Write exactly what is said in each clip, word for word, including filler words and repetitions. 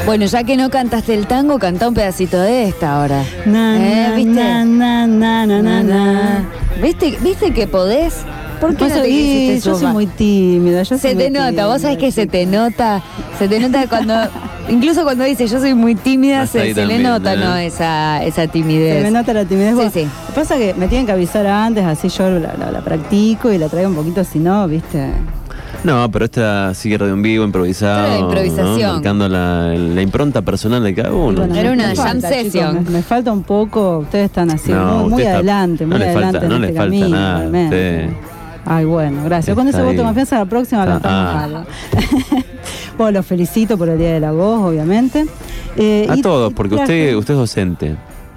Bueno, ya que no cantaste el tango, cantá un pedacito de esta ahora. Na, ¿Eh? na, ¿Viste? na, na, na, na, na, na. ¿Viste, ¿Viste que podés? ¿Por qué no te quisiste Yo soy sumar? muy tímida. Yo Se soy te muy nota, tímida, vos sabés que se te chica. nota, se te nota cuando, incluso cuando dice yo soy muy tímida, Hasta se, ahí se le también, nota, ¿eh? ¿no? Esa, esa timidez. Se me nota la timidez. Sí, Bueno, sí. Lo que pasa es que me tienen que avisar antes, así yo la, la, la practico y la traigo un poquito, si no, ¿viste? No, pero esta sigue radio en vivo, improvisado. Era de improvisación. ¿no? Marcando la, la impronta personal de cada uno. Bueno, Era me- una me jam falta, session. chicos, me, me falta un poco, ustedes están así, No, muy, muy usted está- adelante, muy no le adelante falta- en no este le falta camino, nada, realmente. usted- Ay, bueno, gracias. Con Está ese voto de ahí. confianza, la próxima Está- cantamos ah. algo. Bueno, los felicito por el Día de la Voz, obviamente. Eh, A y- todos, y porque traje- usted, usted es docente.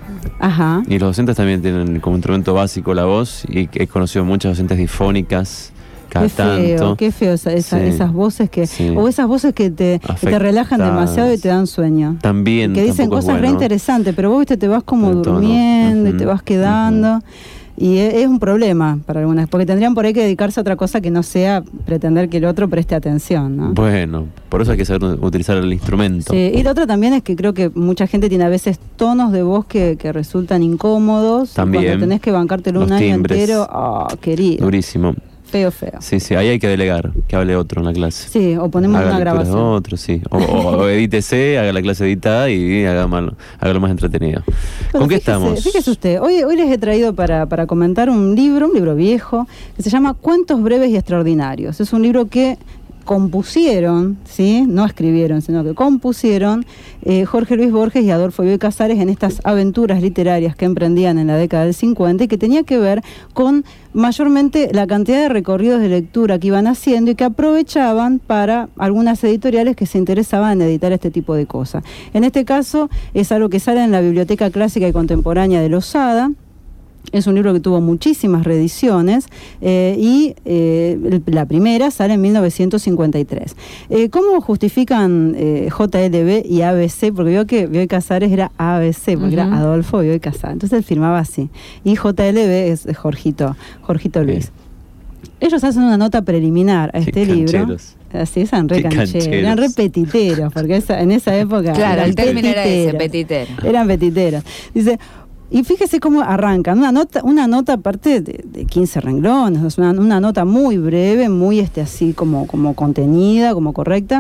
Ajá. Y los docentes también tienen como instrumento básico la voz. Y he conocido muchas docentes difónicas. Cada Qué feo, tanto. qué feo esa- esa- Sí. esas voces que, Sí. o esas voces que te, que te relajan Afectadas. demasiado y te dan sueño. También. Que dicen tampoco es cosas re bueno. interesantes, pero vos viste, te vas como Pero todo no. durmiendo y Ujú, te vas quedando. Y es, es un problema para algunas, porque tendrían por ahí que dedicarse a otra cosa que no sea pretender que el otro preste atención, ¿no? Bueno, por eso hay que saber utilizar el instrumento. Sí, y lo otro también es que creo que mucha gente tiene a veces tonos de voz que, que resultan incómodos. Y También. cuando tenés que bancártelo un Los año timbres. entero, oh, querido. Durísimo. Feo, feo. Sí, sí, ahí hay que delegar, que hable otro en la clase. Sí, o ponemos Haga una lecturas de grabación. otro, sí. O, o, o edítese, haga la clase editada y haga mal, hágalo más entretenido. Bueno, ¿Con qué fíjese, estamos? Fíjese usted, hoy, hoy les he traído para, para comentar un libro, un libro viejo, que se llama Cuentos breves y extraordinarios. Es un libro que compusieron, ¿sí? No escribieron, sino que compusieron eh, Jorge Luis Borges y Adolfo Bioy Casares en estas aventuras literarias que emprendían en la década del cincuenta y que tenía que ver con mayormente la cantidad de recorridos de lectura que iban haciendo y que aprovechaban para algunas editoriales que se interesaban en editar este tipo de cosas. En este caso es algo que sale en la Biblioteca Clásica y Contemporánea de Losada. Es un libro que tuvo muchísimas reediciones eh, y eh, el- la primera sale en mil novecientos cincuenta y tres. Eh, ¿Cómo justifican eh, J L B y A B C? Porque vio que Bioy Casares era A B C, porque Ujú. era Adolfo Bioy Casares. Entonces él firmaba así. Y J L B es de Jorgito, Jorgito Luis. Sí. Ellos hacen una nota preliminar a Qué este libro. cancheros. Así, eran re Qué cancheros, cancheros. eran re petiteros, porque esa- en esa época Claro, eran el término era ese, petiteros. petitero. Eran petiteros. Dice, y fíjese cómo arrancan. Una nota, una nota aparte de, de quince renglones, es una, una nota muy breve, muy este así como, como contenida, como correcta.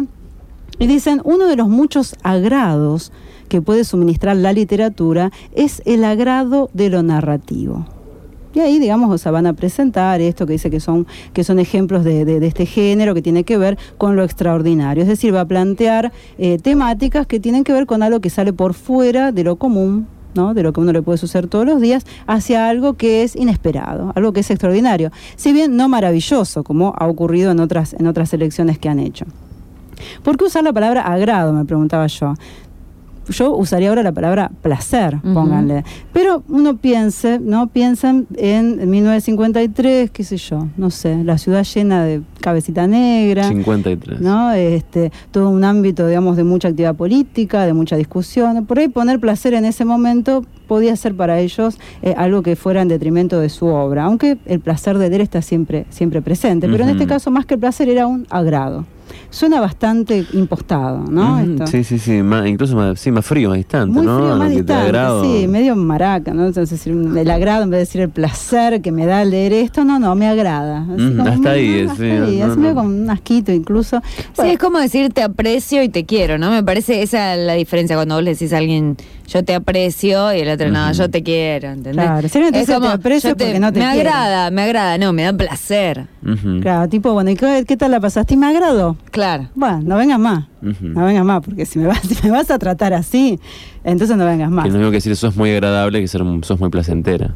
Y dicen, uno de los muchos agrados que puede suministrar la literatura es el agrado de lo narrativo. Y ahí, digamos, o sea, van a presentar esto que dice que son, que son ejemplos de, de, de este género que tiene que ver con lo extraordinario. Es decir, va a plantear eh, temáticas que tienen que ver con algo que sale por fuera de lo común, ¿no? De lo que a uno le puede suceder todos los días, hacia algo que es inesperado, algo que es extraordinario. Si bien no maravilloso, como ha ocurrido en otras, en otras elecciones que han hecho. ¿Por qué usar la palabra agrado? Me preguntaba yo. Yo usaría ahora la palabra placer, Ujú. pónganle. Pero uno piense, ¿no? Piensan en mil novecientos cincuenta y tres, qué sé yo, no sé, la ciudad llena de cabecita negra, cincuenta y tres. ¿no? Este, todo un ámbito, digamos, de mucha actividad política, de mucha discusión. Por ahí poner placer en ese momento podía ser para ellos eh, algo que fuera en detrimento de su obra, aunque el placer de leer está siempre, siempre presente. Pero en Ujú. este caso, más que el placer, era un agrado. Suena bastante impostado, ¿no? Mm, Esto. sí, sí, sí, más, incluso más, sí, más frío, más distante, Muy ¿no? frío, Lo más que te distante, agrado. sí, medio maraca, ¿no? Entonces, decir, el agrado en vez de decir el placer que me da leer esto, no, no, me agrada. Así Mm, como, hasta ahí, hasta sí, ahí, no, así no. medio con un asquito incluso. Sí, Bueno, es como decir te aprecio y te quiero, ¿no? Me parece esa es la diferencia cuando vos le decís a alguien yo te aprecio y el otro no, Ujú. yo te quiero, ¿entendés? Claro, si alguien te Es dice, como, "Te aprecio", yo porque no te me quiere. agrada, me agrada, no, me da placer. Ujú. claro, tipo, bueno, ¿y qué, qué tal la pasaste? ¿Y me agradó? Claro. Bueno, no vengas más, Ujú. no vengas más, porque si me vas, si me vas a tratar así, entonces no vengas más. Que no es lo mismo que decir sos muy agradable que ser, sos muy placentera.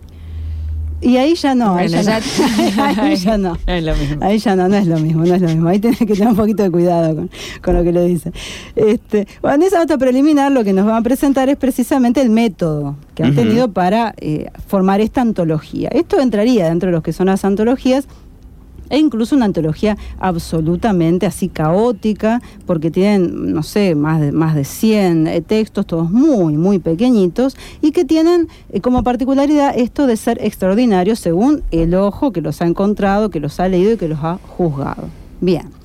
Y ahí ya no, ahí Bueno, ya, ya- no. Ahí ya no. Es lo mismo. Ahí ya no, no es lo mismo, no es lo mismo. Ahí tenés que tener un poquito de cuidado con, con lo que le dice. Este, bueno, en esa nota preliminar lo que nos van a presentar es precisamente el método que han Ujú. tenido para eh, formar esta antología. Esto entraría dentro de los que son las antologías, e incluso una antología absolutamente así caótica, porque tienen, no sé, más de, más de cien eh, textos, todos muy, muy pequeñitos, y que tienen eh, como particularidad esto de ser extraordinarios según el ojo que los ha encontrado, que los ha leído y que los ha juzgado. Bien.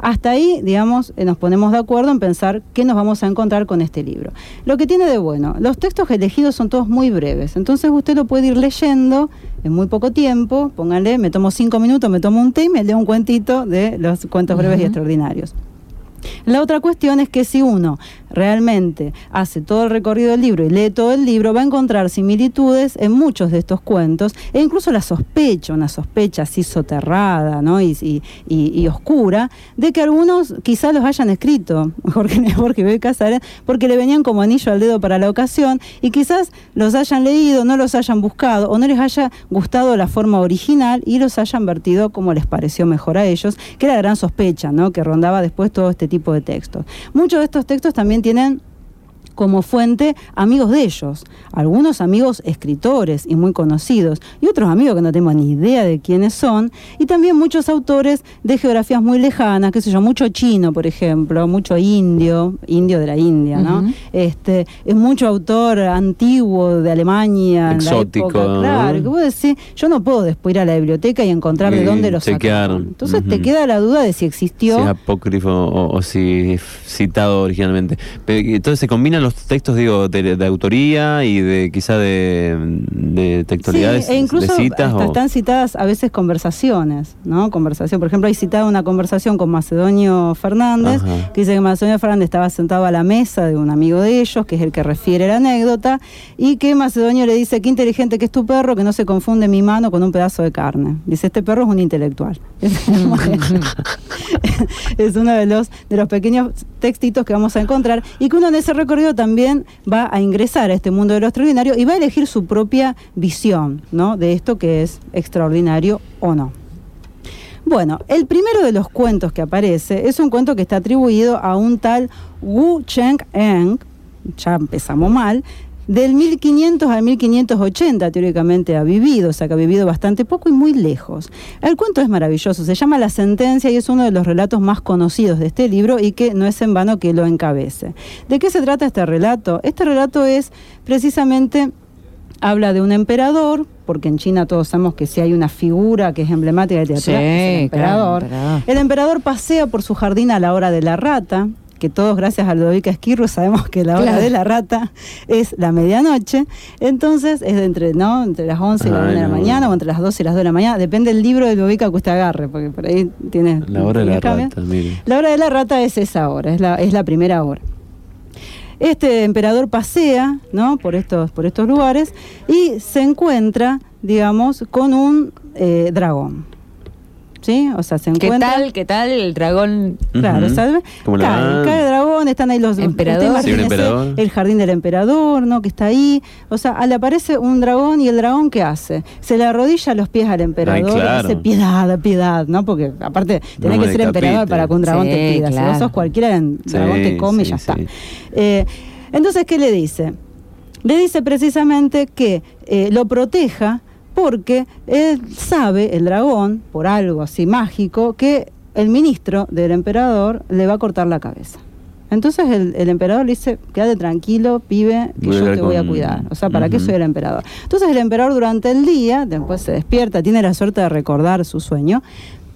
Hasta ahí, digamos, eh, nos ponemos de acuerdo en pensar qué nos vamos a encontrar con este libro. Lo que tiene de bueno, los textos elegidos son todos muy breves, entonces usted lo puede ir leyendo en muy poco tiempo, pónganle, me tomo cinco minutos, me tomo un té y me leo un cuentito de los cuentos breves uh-huh. y extraordinarios. La otra cuestión es que si uno realmente hace todo el recorrido del libro y lee todo el libro, va a encontrar similitudes en muchos de estos cuentos, e incluso la sospecha, una sospecha así soterrada, ¿no? y, y, y, y oscura, de que algunos quizás los hayan escrito Jorge Néstor y Bioy Casares, porque le venían como anillo al dedo para la ocasión, y quizás los hayan leído, no los hayan buscado, o no les haya gustado la forma original y los hayan vertido como les pareció mejor a ellos, que era la gran sospecha, ¿no? Que rondaba después todo este tipo de textos. Muchos de estos textos también tienen como fuente amigos de ellos, algunos amigos escritores y muy conocidos, y otros amigos que no tengo ni idea de quiénes son, y también muchos autores de geografías muy lejanas, qué sé yo, mucho chino, por ejemplo, mucho indio, indio de la India, ¿no? Uh-huh. Este, es mucho autor antiguo de Alemania, exótico, en la época, claro, que vos decís, yo no puedo después ir a la biblioteca y encontrar y de dónde los sacaron. Entonces uh-huh. te queda la duda de si existió. Si es apócrifo o, o si es citado originalmente. Pero, entonces se combinan los textos, digo, de, de autoría y de quizá de, de textualidades, sí, e incluso de citas. Hasta o... están citadas a veces conversaciones, ¿no? Conversación, por ejemplo, hay citada una conversación con Macedonio Fernández, Ajá. que dice que Macedonio Fernández estaba sentado a la mesa de un amigo de ellos, que es el que refiere la anécdota, y que Macedonio le dice, qué inteligente que es tu perro, que no se confunde mi mano con un pedazo de carne. Dice, este perro es un intelectual. Es uno de los, de los pequeños textitos que vamos a encontrar, y que uno en ese recorrido también va a ingresar a este mundo de lo extraordinario y va a elegir su propia visión, ¿no? De esto que es extraordinario o no. Bueno, el primero de los cuentos que aparece es un cuento que está atribuido a un tal Wu Cheng-eng, ya empezamos mal, del mil quinientos al mil quinientos ochenta teóricamente ha vivido, o sea que ha vivido bastante poco y muy lejos. El cuento es maravilloso, se llama La Sentencia y es uno de los relatos más conocidos de este libro y que no es en vano que lo encabece. ¿De qué se trata este relato? Este relato es precisamente, habla de un emperador, porque en China todos sabemos que si hay una figura que es emblemática de literatura, sí, es el emperador. Claro, emperador. El emperador pasea por su jardín a la hora de la rata, que todos gracias a Ludovica Esquirru sabemos que la hora claro. de la rata es la medianoche, entonces es de entre, ¿no? entre las once y las una de la no. mañana, o entre las doce y las dos de la mañana, depende del libro de Ludovica que usted agarre, porque por ahí tiene... La hora de la cambia. rata, mire. La hora de la rata es esa hora, es la, es la primera hora. Este emperador pasea, ¿no? por, estos, por estos lugares y se encuentra, digamos, con un eh, dragón. ¿Sí? O sea, se encuentra... ¿Qué tal? ¿Qué tal el dragón? Claro, uh-huh. ¿sabes? Cae, cae el dragón, están ahí los... Emperador. Sí, un emperador. El jardín del emperador, ¿no? Que está ahí. O sea, le aparece un dragón y el dragón, ¿qué hace? Se le arrodilla a los pies al emperador. Ay, claro. Y dice, piedad, piedad, ¿no? Porque aparte, tenés no que ser decapite. emperador para que un dragón sí, te pida. Claro. Si vos sos cualquiera, el dragón sí, te come y sí, ya sí. está. Eh, entonces, ¿qué le dice? Le dice precisamente que eh, lo proteja, porque él sabe, el dragón, por algo así mágico, que el ministro del emperador le va a cortar la cabeza. Entonces el, el emperador le dice, quédate tranquilo, pibe, que voy yo te voy con... a cuidar. O sea, ¿para uh-huh. qué soy el emperador? Entonces el emperador durante el día, después se despierta, tiene la suerte de recordar su sueño,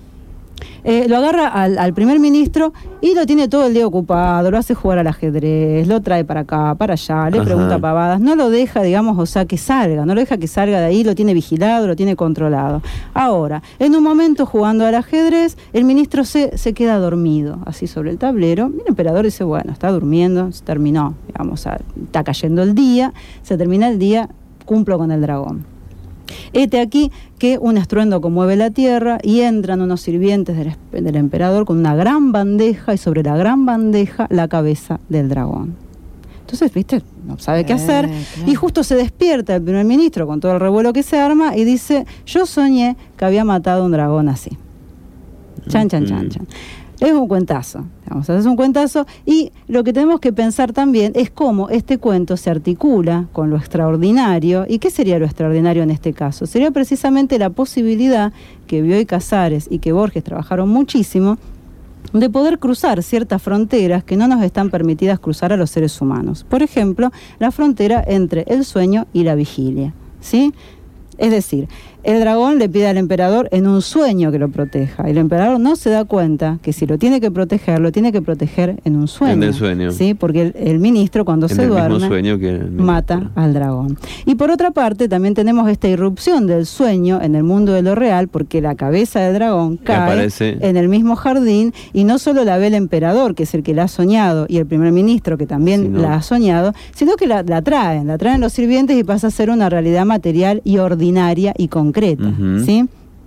Eh, lo agarra al, al primer ministro y lo tiene todo el día ocupado, lo hace jugar al ajedrez, lo trae para acá, para allá, le Ajá. pregunta pavadas, no lo deja, digamos, o sea, que salga, no lo deja que salga de ahí, lo tiene vigilado, lo tiene controlado. Ahora, en un momento jugando al ajedrez, el ministro se, se queda dormido, así sobre el tablero, y el emperador dice, bueno, está durmiendo, se terminó, digamos, está cayendo el día, se termina el día, cumplo con el dragón. Hete aquí que un estruendo conmueve la tierra y entran unos sirvientes del, del emperador con una gran bandeja y sobre la gran bandeja la cabeza del dragón. Entonces, viste, no sabe qué hacer eh, claro. y justo se despierta el primer ministro con todo el revuelo que se arma y dice, yo soñé que había matado a un dragón así. Chan, chan, chan, chan. Es un cuentazo, digamos, es un cuentazo y lo que tenemos que pensar también es cómo este cuento se articula con lo extraordinario. ¿Y qué sería lo extraordinario en este caso? Sería precisamente la posibilidad que Bioy Casares y que Borges trabajaron muchísimo de poder cruzar ciertas fronteras que no nos están permitidas cruzar a los seres humanos. Por ejemplo, la frontera entre el sueño y la vigilia, ¿sí? Es decir, El dragón le pide al emperador en un sueño que lo proteja. El emperador no se da cuenta que si lo tiene que proteger, lo tiene que proteger en un sueño. En el sueño. ¿Sí? Porque el, el ministro cuando En se el mismo duerme sueño que el ministro. mata al dragón. Y por otra parte también tenemos esta irrupción del sueño en el mundo de lo real, porque la cabeza del dragón cae aparece en el mismo jardín y no solo la ve el emperador, que es el que la ha soñado, y el primer ministro, que también Sí, no. la ha soñado, sino que la, la traen, la traen los sirvientes y pasa a ser una realidad material y ordinaria y concreta. Ujú. ¿Sí?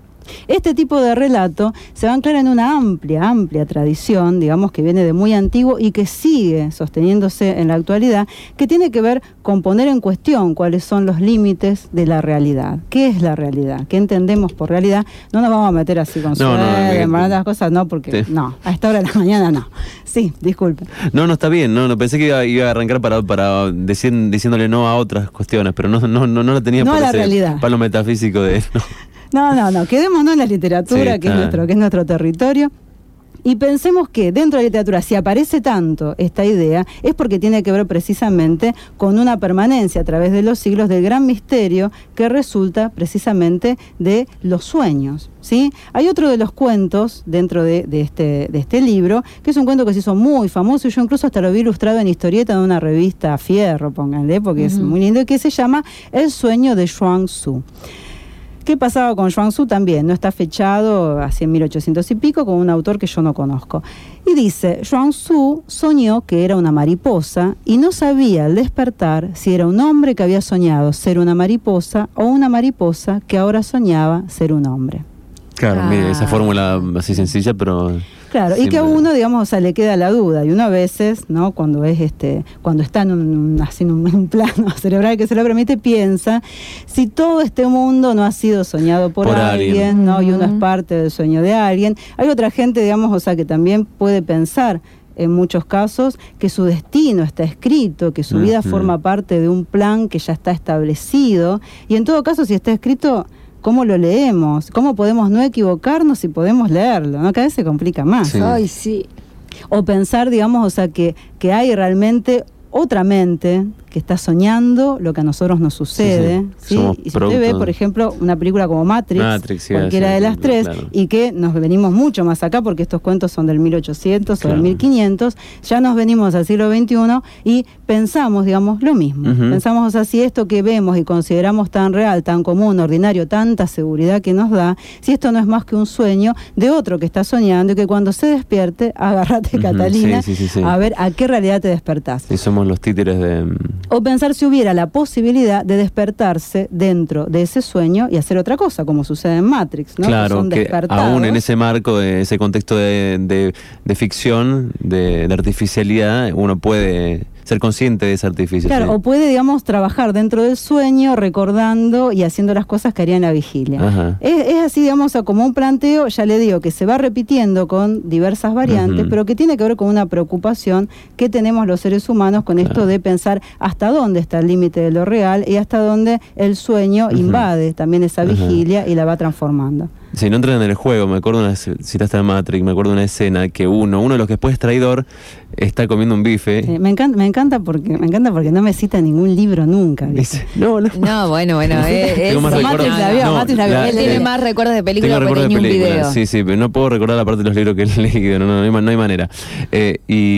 Este tipo de relato se va a anclar en una amplia, amplia tradición, digamos que viene de muy antiguo y que sigue sosteniéndose en la actualidad, que tiene que ver con poner en cuestión cuáles son los límites de la realidad. ¿Qué es la realidad? ¿Qué entendemos por realidad? No nos vamos a meter así con No, no, suerte, no, las cosas, no, porque Sí. no, a esta hora de la mañana no. Sí, disculpe. No, no está bien, no, no pensé que iba, iba a arrancar para, para decir, diciéndole no a otras cuestiones, pero no, no, no, no lo tenía No por a la ese realidad. palo metafísico de no. No, no, no, quedémonos en la literatura, Sí, que, es está. nuestro, que es nuestro territorio. Y pensemos que dentro de la literatura, si aparece tanto esta idea, es porque tiene que ver precisamente con una permanencia a través de los siglos del gran misterio que resulta precisamente de los sueños, ¿sí? Hay otro de los cuentos dentro de, de, este, de este libro, que es un cuento que se hizo muy famoso, y yo incluso hasta lo vi ilustrado en historieta de una revista Fierro, pónganle, porque es Ujú. muy lindo, y que se llama El sueño de Xuan Tzu. ¿Qué pasaba con Xuan Tzu? También no está fechado hacia mil ochocientos y pico, con un autor que yo no conozco. Y dice, Xuan Tzu soñó que era una mariposa y no sabía al despertar si era un hombre que había soñado ser una mariposa o una mariposa que ahora soñaba ser un hombre. Claro, Ah. mire, esa fórmula así sencilla, pero... Claro, y que a siempre- uno, digamos, o sea, le queda la duda, y uno a veces, ¿no? Cuando es este, cuando está en un, así en un, en un plano cerebral que se lo permite, piensa si todo este mundo no ha sido soñado por, Por alguien, alguien. ¿no? Y uno es Ujú. parte del sueño de alguien. Hay otra gente, digamos, o sea, que también puede pensar en muchos casos que su destino está escrito, que su vida Ujú. forma parte de un plan que ya está establecido, y en todo caso, si está escrito, ¿cómo lo leemos? ¿Cómo podemos no equivocarnos si podemos leerlo? ¿No? Cada vez se complica más. Sí. Ay, sí. O pensar, digamos, o sea, que, que hay realmente otra mente que está soñando lo que a nosotros nos sucede. Sí, sí. ¿sí? Somos Y si usted ve, producto por de- ejemplo, una película como Matrix, Matrix, sí, cualquiera ese de las ejemplo, tres, claro. y que nos venimos mucho más acá, porque estos cuentos son del mil ochocientos o Claro. del mil quinientos, ya nos venimos al siglo veintiuno y pensamos, digamos, lo mismo. Ujú. Pensamos, o sea, si esto que vemos y consideramos tan real, tan común, ordinario, tanta seguridad que nos da, si esto no es más que un sueño de otro que está soñando y que cuando se despierte, agárrate, Ujú, Catalina, sí, sí, sí, sí. a ver a qué realidad te despertás. Sí, somos los títeres de... O pensar si hubiera la posibilidad de despertarse dentro de ese sueño y hacer otra cosa, como sucede en Matrix, ¿no? Claro, son que despertados. aún en ese marco, de ese contexto de, de- de ficción, de, de artificialidad, uno puede ser consciente de esa artificialidad. Claro, o puede, digamos, trabajar dentro del sueño, recordando y haciendo las cosas que haría en la vigilia. Ajá. Es, es así, digamos, o sea, como un planteo, ya le digo, que se va repitiendo con diversas variantes, Ujú. pero que tiene que ver con una preocupación que tenemos los seres humanos con esto Claro. de pensar hasta dónde está el límite de lo real y hasta dónde el sueño Ujú. invade también esa Ajá. vigilia y la va transformando. Si no entran en el juego, me acuerdo una citaste de Matrix, me acuerdo de una escena que uno, uno de los que después es traidor, está comiendo un bife. Sí, me encanta, me encanta porque me encanta porque no me cita ningún libro nunca. ¿viste? Dice, no, no. No, bueno, bueno. eh, Tengo es- más no, recuerdos. Matrix la vio, no, Matrix la vio. la- Él tiene eh, más recuerdos de película Tengo que recuerdos de ni un películas, video. sí, sí, pero no puedo recordar la parte de los libros que he leído, no, no, no, hay, ma- no hay manera. Eh,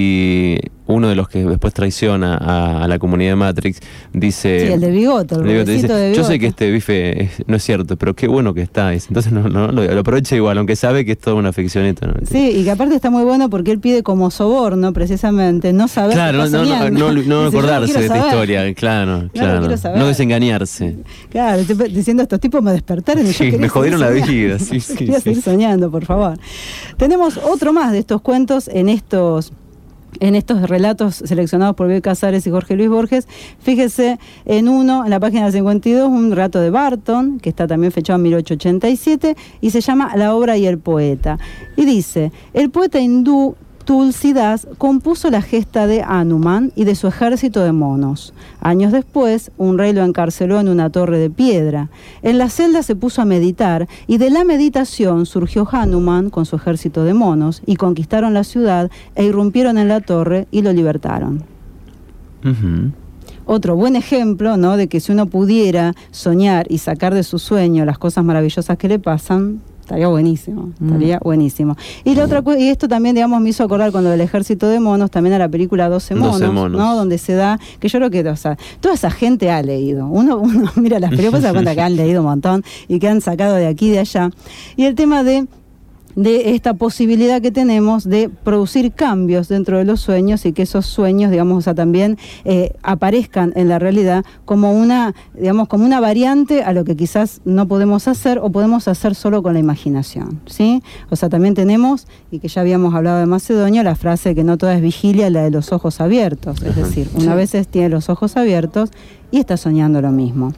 y uno de los que después traiciona a, a la comunidad de Matrix dice... Sí, el de bigote, el el bigote, rubecito dice, de yo sé bigote". que este bife es- no es cierto, pero qué bueno que está. Dice, entonces no, no, lo, lo aprovecha igual, aunque sabe que es toda una ficcioneta. ¿no? Sí, y que aparte está muy bueno porque él pide como soborno, precisamente, no saber Claro, qué no, está no, no, soñando. no, no Dice, "Yo acordarse quiero de esta saber". historia, claro, claro. quiero saber. No desengañarse. Claro, estoy diciendo, estos tipos me despertaron y yo Sí, quería me jodieron seguir la soñando. vida, sí, sí, Quería sí. seguir soñando, por favor. Tenemos otro más de estos cuentos en estos... En estos relatos seleccionados por Bioy Casares y Jorge Luis Borges. Fíjese en uno, en la página cincuenta y dos, un relato de Barton, que está también fechado en mil ochocientos ochenta y siete, y se llama La obra y el poeta. Y dice, el poeta hindú Tulsidas compuso la gesta de Hanuman y de su ejército de monos. Años después, un rey lo encarceló en una torre de piedra. En la celda se puso a meditar y de la meditación surgió Hanuman con su ejército de monos y conquistaron la ciudad e irrumpieron en la torre y lo libertaron. Ujú. otro buen ejemplo, ¿no?, de que si uno pudiera soñar y sacar de su sueño las cosas maravillosas que le pasan, estaría buenísimo, estaría mm. buenísimo. Y la otra y esto también, digamos, me hizo acordar cuando el Ejército de Monos, también a la película doce monos, doce monos, ¿no?, donde se da, que yo creo que, o sea, toda esa gente ha leído. Uno, uno mira las películas y se da cuenta que han leído un montón y que han sacado de aquí y de allá. Y el tema de de esta posibilidad que tenemos de producir cambios dentro de los sueños y que esos sueños, digamos, o sea, también eh, aparezcan en la realidad como una, digamos, como una variante a lo que quizás no podemos hacer o podemos hacer solo con la imaginación, ¿sí? O sea, también tenemos, y que ya habíamos hablado de Macedonio, la frase de que no toda es vigilia, la de los ojos abiertos, es decir, una vez tiene los ojos abiertos y está soñando lo mismo.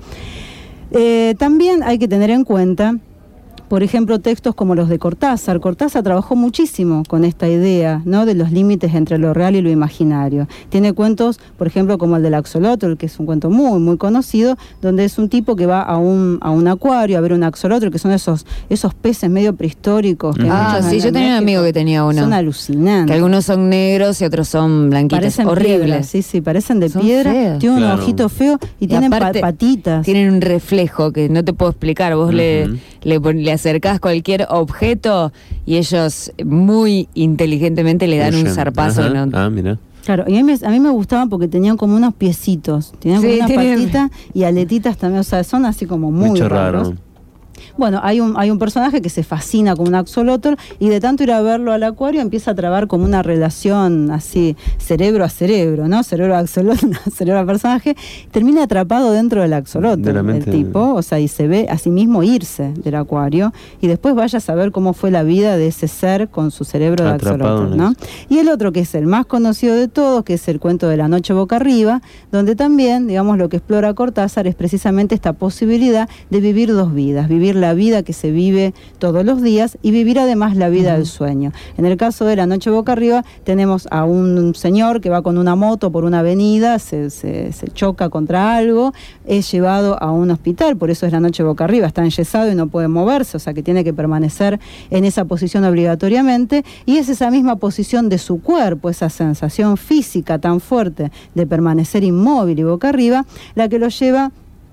Eh, también hay que tener en cuenta, por ejemplo, textos como los de Cortázar. Cortázar trabajó muchísimo con esta idea, ¿no?, de los límites entre lo real y lo imaginario. Tiene cuentos, por ejemplo, como el del axolotl, que es un cuento muy, muy conocido, donde es un tipo que va a un, a un acuario a ver un axolotl, que son esos, esos peces medio prehistóricos. Que ah, sí, yo tenía un amigo que tenía uno. Son alucinantes. Que algunos son negros y otros son blanquitos. Parecen horribles. Piedra, sí, sí, parecen de son piedra. Feos. Tienen claro. un ojito feo y, y tienen aparte, pa patitas. Tienen un reflejo que no te puedo explicar. Vos uh-huh. le, le, le acercás cualquier objeto y ellos muy inteligentemente le dan Oye, un zarpazo. Ajá. ¿no? Ah, mira. Claro, y a mí, me, a mí me gustaban porque tenían como unos piecitos, tenían sí, como unas tienen... patitas y aletitas también, o sea, son así como muy Mucho raros. raro. Bueno, hay un, hay un personaje que se fascina con un axolotl y de tanto ir a verlo al acuario empieza a trabar como una relación así, cerebro a cerebro, ¿no? Cerebro a axolotl, cerebro a personaje, termina atrapado dentro del axolotl, de el tipo, o sea, y se ve a sí mismo irse del acuario y después vaya a saber cómo fue la vida de ese ser con su cerebro de axolotl, ¿no? Y el otro que es el más conocido de todos, que es el cuento de La noche boca arriba, donde también, digamos, lo que explora Cortázar es precisamente esta posibilidad de vivir dos vidas, vivir la vida que se vive todos los días y vivir además la vida uh-huh. del sueño. En el caso de La noche boca arriba tenemos a un señor que va con una moto por una avenida, se, se, se choca contra algo, es llevado a un hospital, por eso es La noche boca arriba, está enyesado y no puede moverse, o sea que tiene que permanecer en esa posición obligatoriamente y es esa misma posición de su cuerpo, esa sensación física tan fuerte de permanecer inmóvil y boca arriba, la que lo lleva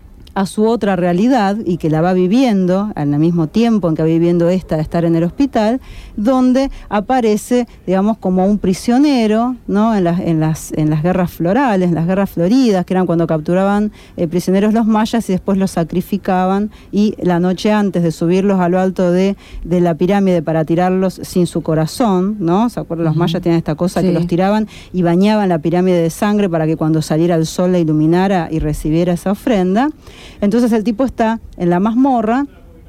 a su otra realidad y que la va viviendo al mismo tiempo en que va viviendo esta de estar en el hospital, donde aparece, digamos, como un prisionero, ¿no?, en las, en las, en las guerras florales, en las guerras floridas, que eran cuando capturaban eh, prisioneros los mayas y después los sacrificaban y la noche antes de subirlos a lo alto de, de la pirámide para tirarlos sin su corazón, ¿no? ¿Se acuerdan? Los uh-huh. mayas tienen esta cosa sí. que los tiraban y bañaban la pirámide de sangre para que cuando saliera el sol la iluminara y recibiera esa ofrenda. Entonces el tipo está en la mazmorra,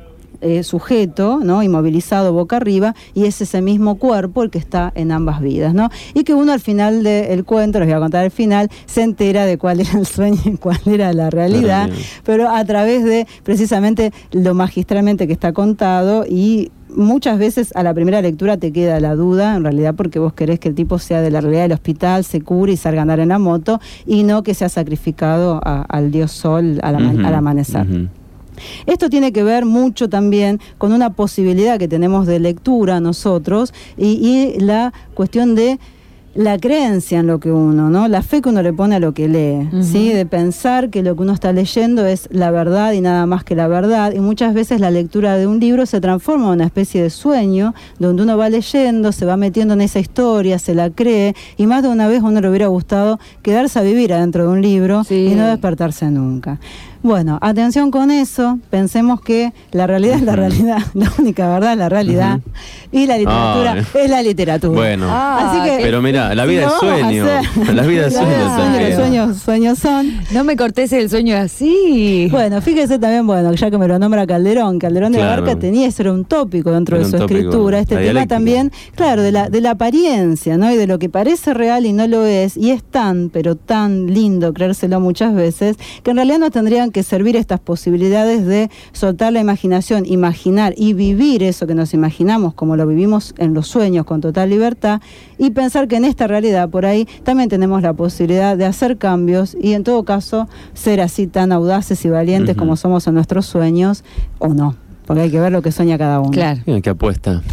eh, sujeto, ¿no?, inmovilizado boca arriba, y es ese mismo cuerpo el que está en ambas vidas, ¿no? Y que uno al final del cuento, les voy a contar el final, se entera de cuál era el sueño y cuál era la realidad, pero, pero a través de precisamente lo magistralmente que está contado y muchas veces a la primera lectura te queda la duda, en realidad porque vos querés que el tipo sea de la realidad del hospital, se cure y salga a andar en la moto, y no que sea sacrificado a, al dios sol al, ama- uh-huh, al amanecer. Uh-huh. Esto tiene que ver mucho también con una posibilidad que tenemos de lectura nosotros y, y la cuestión de la creencia en lo que uno, ¿no? La fe que uno le pone a lo que lee, uh-huh. ¿sí? De pensar que lo que uno está leyendo es la verdad y nada más que la verdad, y muchas veces la lectura de un libro se transforma en una especie de sueño, donde uno va leyendo, se va metiendo en esa historia, se la cree, y más de una vez a uno le hubiera gustado quedarse a vivir adentro de un libro sí. y no despertarse nunca. Bueno, atención con eso, pensemos que la realidad es la realidad, la única verdad es la realidad, uh-huh. y la literatura oh, es la literatura. Bueno, ah, así que, pero mira, la vida es sueño, la vida es sueño también. Los sueños, sueños son. No me cortes el sueño así. Bueno, fíjese también, bueno, ya que me lo nombra Calderón, Calderón de claro. la Barca tenía, eso era un tópico dentro era de su tópico, escritura, este tema dialéctica. También, claro, de la, de la apariencia, ¿no? Y de lo que parece real y no lo es, y es tan, pero tan lindo creérselo muchas veces, que en realidad no tendrían que servir estas posibilidades de soltar la imaginación, imaginar y vivir eso que nos imaginamos como lo vivimos en los sueños con total libertad, y pensar que en esta realidad por ahí también tenemos la posibilidad de hacer cambios y en todo caso ser así tan audaces y valientes uh-huh. como somos en nuestros sueños o no, porque hay que ver lo que sueña cada uno. Claro. Mira, qué apuesta.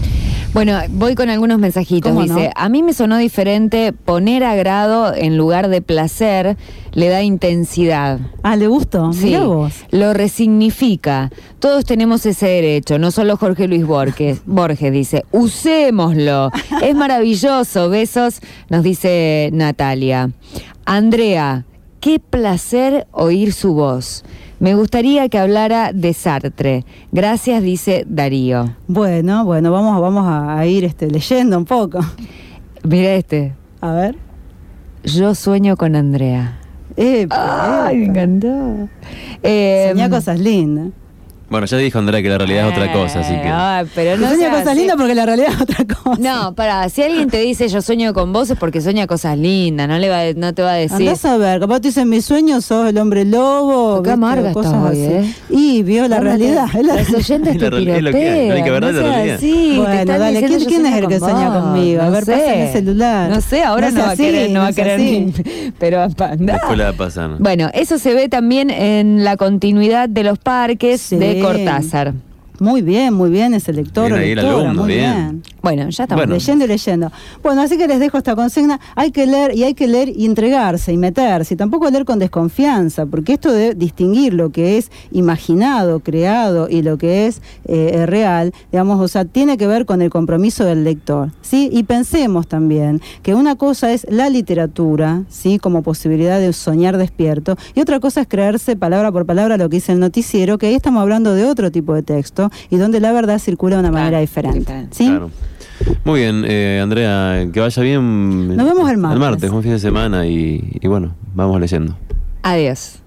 Bueno, voy con algunos mensajitos. ¿Cómo Dice, no? a mí me sonó diferente poner agrado en lugar de placer, le da intensidad. Ah, ¿le gustó? Sí, Mirá vos. lo resignifica. Todos tenemos ese derecho, no solo Jorge Luis Borges. Borges dice, usémoslo. Es maravilloso. Besos, nos dice Natalia. Andrea, qué placer oír su voz. Me gustaría que hablara de Sartre. Gracias, dice Darío. Bueno, bueno, vamos, vamos a ir este, leyendo un poco. Mira este. A ver. Yo sueño con Andrea. Epa, Ay, me epa. encantó. Eh, Soñá cosas lindas. Bueno, ya dijo Andrea que la realidad es otra cosa, así que... Ay, pero no No sueña sea cosas así. lindas porque la realidad es otra cosa. No, para, si alguien te dice yo sueño con vos es porque sueña cosas lindas, no le va, a- no te va a decir. Andás a ver, capaz te dicen mis sueños, sos el hombre lobo. Qué ¿viste? amarga Cosas estás hoy, así. ¿eh? Y vio la Cálmate. realidad. es la- Los oyentes Es te la real- es lo que hay, piropean. la única verdad no es la sea realidad. así, te Bueno, están dale, diciendo, ¿quién, yo quién es sueño el que con sueña vos. conmigo? A No ver, sé. pásame el celular. No sé, ahora No no, es va a así, querer, no no va a es querer así. ni- pero andá. Después la pasan. Bueno, eso se ve también en la continuidad de los parques Sí. de Cortázar. Muy bien, muy bien ese lector Bien o ahí el lectora, alumno, muy bien. bien. Bueno, ya estamos. Bueno. Leyendo y leyendo. Bueno, así que les dejo esta consigna. Hay que leer y hay que leer y entregarse y meterse. Y tampoco leer con desconfianza, porque esto de distinguir lo que es imaginado, creado y lo que es eh, real, digamos, o sea, tiene que ver con el compromiso del lector, ¿sí? Y pensemos también que una cosa es la literatura, ¿sí? Como posibilidad de soñar despierto, y otra cosa es creerse palabra por palabra lo que dice el noticiero, que ahí estamos hablando de otro tipo de texto y donde la verdad circula de una Claro, manera diferente. diferente. ¿Sí? Claro. Muy bien, eh, Andrea, que vaya bien. Nos vemos el martes. El martes, un fin de semana y, y bueno, vamos leyendo. Adiós.